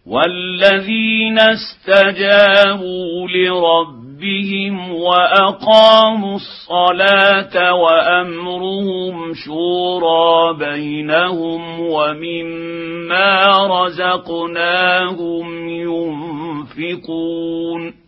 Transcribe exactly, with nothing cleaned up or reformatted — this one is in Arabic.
والذين استجابوا لربهم وأقاموا الصلاة وأمرهم شورى بينهم ومما رزقناهم ينفقون